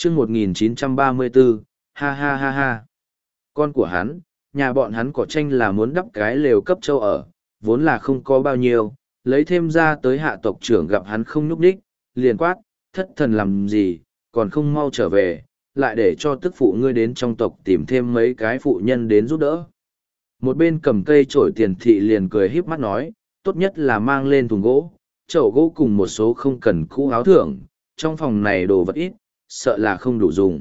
chương 1934, ha ha ha ha. Con của hắn, nhà bọn hắn cỏ tranh là muốn đắp cái lều cấp châu ở, vốn là không có bao nhiêu, lấy thêm ra tới hạ tộc trưởng gặp hắn không nhúc đích, liền quát, thất thần làm gì, còn không mau trở về, lại để cho tức phụ ngươi đến trong tộc tìm thêm mấy cái phụ nhân đến giúp đỡ. Một bên cầm cây trổi tiền thị liền cười híp mắt nói, tốt nhất là mang lên thùng gỗ, chậu gỗ cùng một số không cần cũ áo thưởng, trong phòng này đồ vật ít, sợ là không đủ dùng.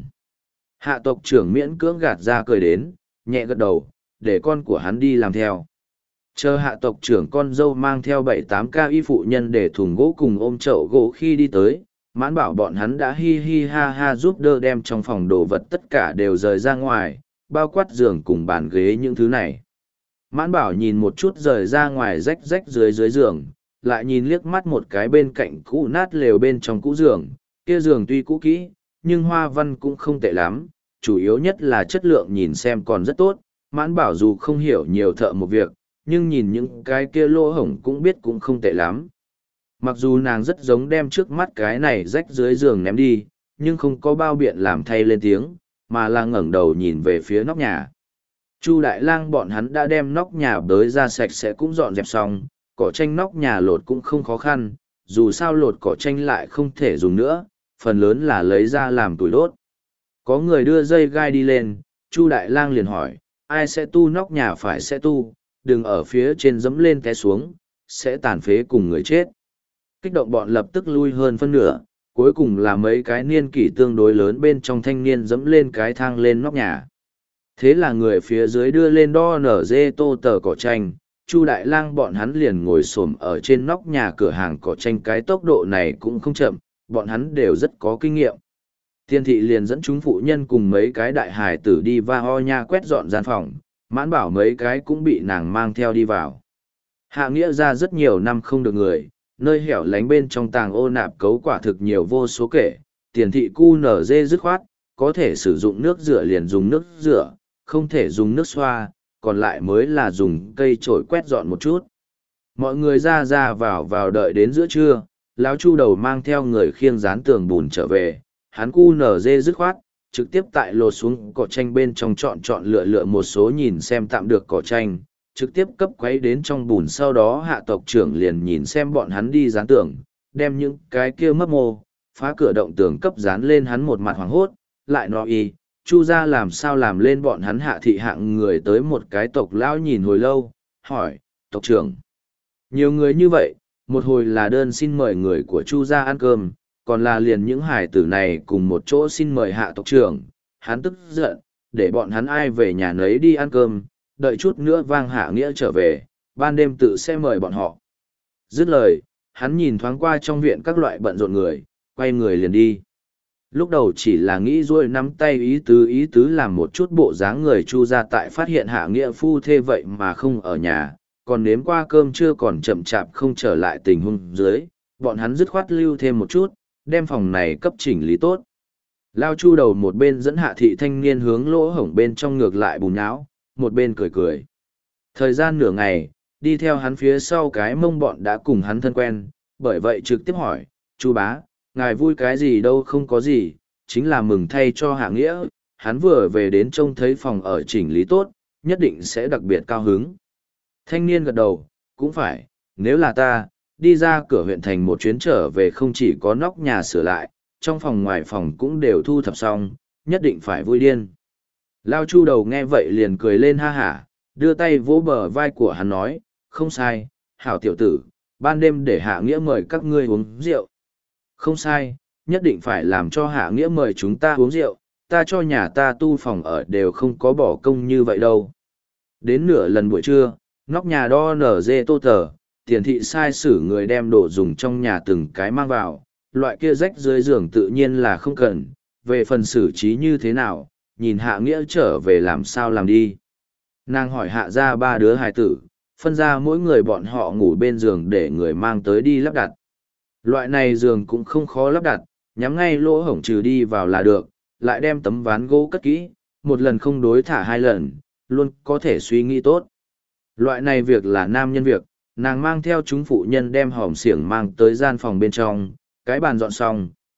Hạ tộc trưởng miễn cưỡng gạt ra cười đến, nhẹ gật đầu, để con của hắn đi làm theo. Chờ hạ tộc trưởng con dâu mang theo 7-8 ca y phụ nhân để thùng gỗ cùng ôm chậu gỗ khi đi tới, mãn bảo bọn hắn đã hi hi ha ha giúp đỡ đem trong phòng đồ vật tất cả đều rời ra ngoài, bao quát giường cùng bàn ghế những thứ này. Mãn bảo nhìn một chút rời ra ngoài rách rách dưới giường, lại nhìn liếc mắt một cái bên cạnh cũ nát lều bên trong cũ giường, kia giường tuy cũ kỹ, nhưng hoa văn cũng không tệ lắm, chủ yếu nhất là chất lượng nhìn xem còn rất tốt. Mãn bảo dù không hiểu nhiều thợ một việc, nhưng nhìn những cái kia lỗ hổng cũng biết cũng không tệ lắm. Mặc dù nàng rất giống đem trước mắt cái này rách dưới giường ném đi, nhưng không có bao biện làm thay lên tiếng, mà là ngẩng đầu nhìn về phía nóc nhà. Chu Đại Lang bọn hắn đã đem nóc nhà bới ra sạch sẽ cũng dọn dẹp xong, cỏ tranh nóc nhà lột cũng không khó khăn, dù sao lột cỏ tranh lại không thể dùng nữa, phần lớn là lấy ra làm tuổi đốt. Có người đưa dây gai đi lên, Chu Đại Lang liền hỏi, ai sẽ tu nóc nhà phải sẽ tu, đừng ở phía trên dẫm lên té xuống, sẽ tàn phế cùng người chết. Kích động bọn lập tức lui hơn phân nửa, cuối cùng là mấy cái niên kỷ tương đối lớn bên trong thanh niên dẫm lên cái thang lên nóc nhà. Thế là người phía dưới đưa lên đo nở dê tô tờ cỏ tranh, Chu Đại Lang bọn hắn liền ngồi xổm ở trên nóc nhà cửa hàng cỏ tranh, cái tốc độ này cũng không chậm, bọn hắn đều rất có kinh nghiệm. Tiên thị liền dẫn chúng phụ nhân cùng mấy cái đại hài tử đi va ho nha quét dọn gian phòng, mãn bảo mấy cái cũng bị nàng mang theo đi vào. Hạ nghĩa ra rất nhiều năm không được người, nơi hẻo lánh bên trong tàng ô nạp cấu quả thực nhiều vô số kể, tiền thị cu nở dê dứt khoát, có thể sử dụng nước rửa liền dùng nước rửa, không thể dùng nước xoa, còn lại mới là dùng cây chổi quét dọn một chút. Mọi người ra ra vào đợi đến giữa trưa, lão Chu đầu mang theo người khiêng dán tường bùn trở về, hắn cu nở dê dứt khoát, trực tiếp tại lột xuống cỏ tranh bên trong chọn lựa một số nhìn xem tạm được cỏ tranh, trực tiếp cấp quấy đến trong bùn, sau đó hạ tộc trưởng liền nhìn xem bọn hắn đi dán tường, đem những cái kia mấp mô, phá cửa động tường cấp dán lên, hắn một mặt hoảng hốt, lại nói Chu ra làm sao làm lên bọn hắn. Hạ thị hạng người tới một cái tộc lão nhìn hồi lâu, hỏi, tộc trưởng, nhiều người như vậy, một hồi là đơn xin mời người của Chu ra ăn cơm, còn là liền những hải tử này cùng một chỗ xin mời hạ tộc trưởng. Hắn tức giận, để bọn hắn ai về nhà nấy đi ăn cơm, đợi chút nữa vang hạ nghĩa trở về, ban đêm tự sẽ mời bọn họ. Dứt lời, hắn nhìn thoáng qua trong viện các loại bận rộn người, quay người liền đi. Lúc đầu chỉ là nghĩ rồi nắm tay ý tứ làm một chút bộ dáng người Chu ra, tại phát hiện hạ nghĩa phu thê vậy mà không ở nhà, còn nếm qua cơm chưa còn chậm chạp không trở lại tình huống dưới, bọn hắn dứt khoát lưu thêm một chút, đem phòng này cấp chỉnh lý tốt. Lao Chu đầu một bên dẫn hạ thị thanh niên hướng lỗ hổng bên trong ngược lại bùn nháo, một bên cười cười. Thời gian nửa ngày, đi theo hắn phía sau cái mông bọn đã cùng hắn thân quen, bởi vậy trực tiếp hỏi, Chu bá, ngài vui cái gì đâu? Không có gì, chính là mừng thay cho hạ nghĩa, hắn vừa về đến trông thấy phòng ở chỉnh lý tốt, nhất định sẽ đặc biệt cao hứng. Thanh niên gật đầu, cũng phải, nếu là ta, đi ra cửa huyện thành một chuyến trở về không chỉ có nóc nhà sửa lại, trong phòng ngoài phòng cũng đều thu thập xong, nhất định phải vui điên. Lao Chu đầu nghe vậy liền cười lên ha hả, đưa tay vỗ bờ vai của hắn nói, không sai, hảo tiểu tử, ban đêm để hạ nghĩa mời các ngươi uống rượu. Không sai, nhất định phải làm cho hạ nghĩa mời chúng ta uống rượu, ta cho nhà ta tu phòng ở đều không có bỏ công như vậy đâu. Đến nửa lần buổi trưa, nóc nhà đo nở dê tô tờ, tiền thị sai sử người đem đồ dùng trong nhà từng cái mang vào, loại kia rách dưới giường tự nhiên là không cần, về phần xử trí như thế nào, nhìn hạ nghĩa trở về làm sao làm đi. Nàng hỏi hạ ra ba đứa hài tử, phân ra mỗi người bọn họ ngủ bên giường để người mang tới đi lắp đặt. Loại này giường cũng không khó lắp đặt, nhắm ngay lỗ hổng trừ đi vào là được, lại đem tấm ván gỗ cất kỹ, một lần không đối thả hai lần, luôn có thể suy nghĩ tốt. Loại này việc là nam nhân việc, nàng mang theo chúng phụ nhân đem hòm xiểng mang tới gian phòng bên trong, cái bàn dọn xong,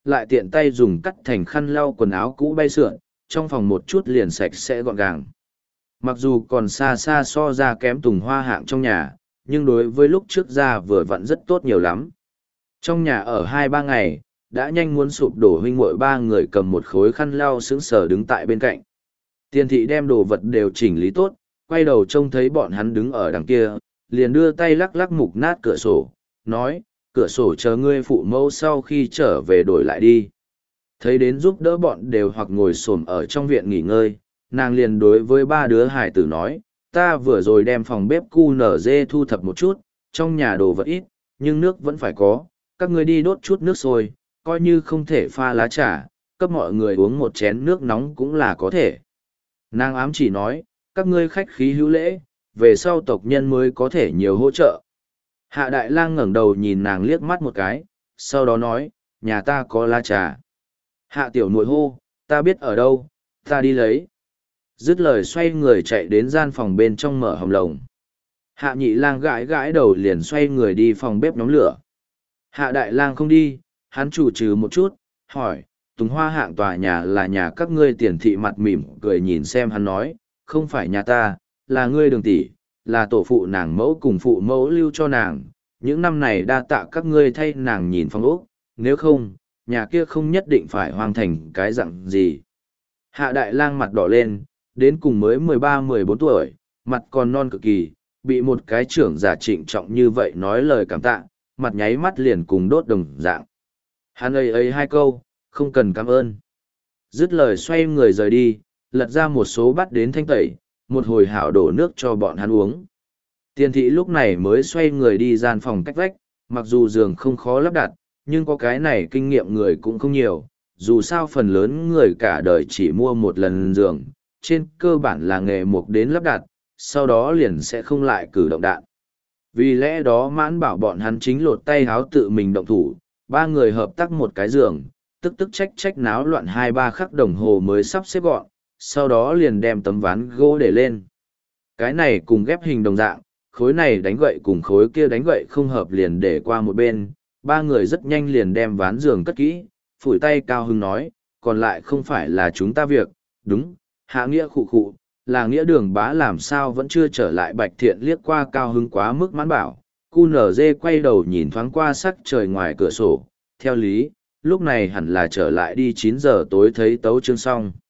lại tiện tay dùng cắt thành khăn lau quần áo cũ bay sượn, trong phòng một chút liền sạch sẽ gọn gàng. Mặc dù còn xa xa so ra kém Tùng Hoa hạng trong nhà, nhưng đối với lúc trước ra vừa vặn rất tốt nhiều lắm. Trong nhà ở 2-3 ngày, đã nhanh muốn sụp đổ, huynh muội ba người cầm một khối khăn lau sững sờ đứng tại bên cạnh. Tiền thị đem đồ vật đều chỉnh lý tốt, quay đầu trông thấy bọn hắn đứng ở đằng kia, liền đưa tay lắc lắc mục nát cửa sổ, nói, cửa sổ chờ ngươi phụ mẫu sau khi trở về đổi lại đi. Thấy đến giúp đỡ bọn đều hoặc ngồi xổm ở trong viện nghỉ ngơi, nàng liền đối với ba đứa hải tử nói, ta vừa rồi đem phòng bếp QNZ thu thập một chút, trong nhà đồ vật ít, nhưng nước vẫn phải có, các ngươi đi đốt chút nước sôi, coi như không thể pha lá trà, cấp mọi người uống một chén nước nóng cũng là có thể. Nàng ám chỉ nói, các ngươi khách khí hữu lễ, về sau tộc nhân mới có thể nhiều hỗ trợ. Hạ Đại Lang ngẩng đầu nhìn nàng liếc mắt một cái, sau đó nói, nhà ta có lá trà. Hạ tiểu muội hô, ta biết ở đâu, ta đi lấy. Dứt lời xoay người chạy đến gian phòng bên trong mở hòm lồng. Hạ Nhị Lang gãi gãi đầu liền xoay người đi phòng bếp nhóm lửa. Hạ Đại Lang không đi, hắn chủ trừ một chút, hỏi, Tùng Hoa hạng tòa nhà là nhà các ngươi? Tiền thị mặt mỉm cười nhìn xem hắn nói, không phải nhà ta, là ngươi Đường tỷ, là tổ phụ nàng mẫu cùng phụ mẫu lưu cho nàng, những năm này đa tạ các ngươi thay nàng nhìn phong ốc, nếu không, nhà kia không nhất định phải hoàn thành cái dạng gì. Hạ Đại Lang mặt đỏ lên, đến cùng mới 13-14 tuổi, mặt còn non cực kỳ, bị một cái trưởng giả trịnh trọng như vậy nói lời cảm tạ, mặt nháy mắt liền cùng đốt đồng dạng. Hắn ấy hai câu, không cần cảm ơn. Dứt lời xoay người rời đi, lật ra một số bát đến thanh tẩy, một hồi hảo đổ nước cho bọn hắn uống. Tiền thị lúc này mới xoay người đi gian phòng cách vách, mặc dù giường không khó lắp đặt, nhưng có cái này kinh nghiệm người cũng không nhiều, dù sao phần lớn người cả đời chỉ mua một lần giường, trên cơ bản là nghề mục đến lắp đặt, sau đó liền sẽ không lại cử động đạn. Vì lẽ đó Mãn bảo bọn hắn chính lột tay háo tự mình động thủ, ba người hợp tác một cái giường, tức trách náo loạn 2-3 khắc đồng hồ mới sắp xếp gọn, sau đó liền đem tấm ván gỗ để lên. Cái này cùng ghép hình đồng dạng, khối này đánh gậy cùng khối kia đánh gậy không hợp liền để qua một bên, ba người rất nhanh liền đem ván giường cất kỹ, phủi tay cao hưng nói, còn lại không phải là chúng ta việc, đúng, Hạ Nghĩa khụ khụ, là Nghĩa Đường bá làm sao vẫn chưa trở lại. Bạch Thiện liếc qua cao hứng quá mức Mãn bảo, QNZ quay đầu nhìn thoáng qua sắc trời ngoài cửa sổ, theo lý, lúc này hẳn là trở lại đi 9 giờ tối thấy tấu chương xong.